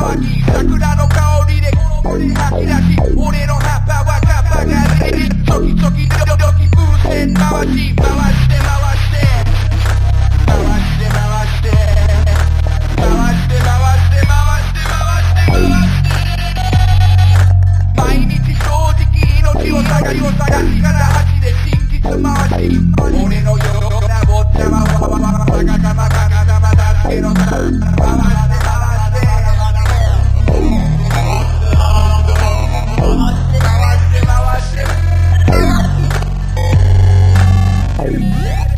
騒ぎ桜の香りで吐き出し俺の葉っぱはカッパが出るチョキチョキドキドキ風船回し回して回して回して回して回して回して回して回して毎日正直命を探しから8で真実回し俺のような坊ちゃまはわがかまかなだまだけの回して回して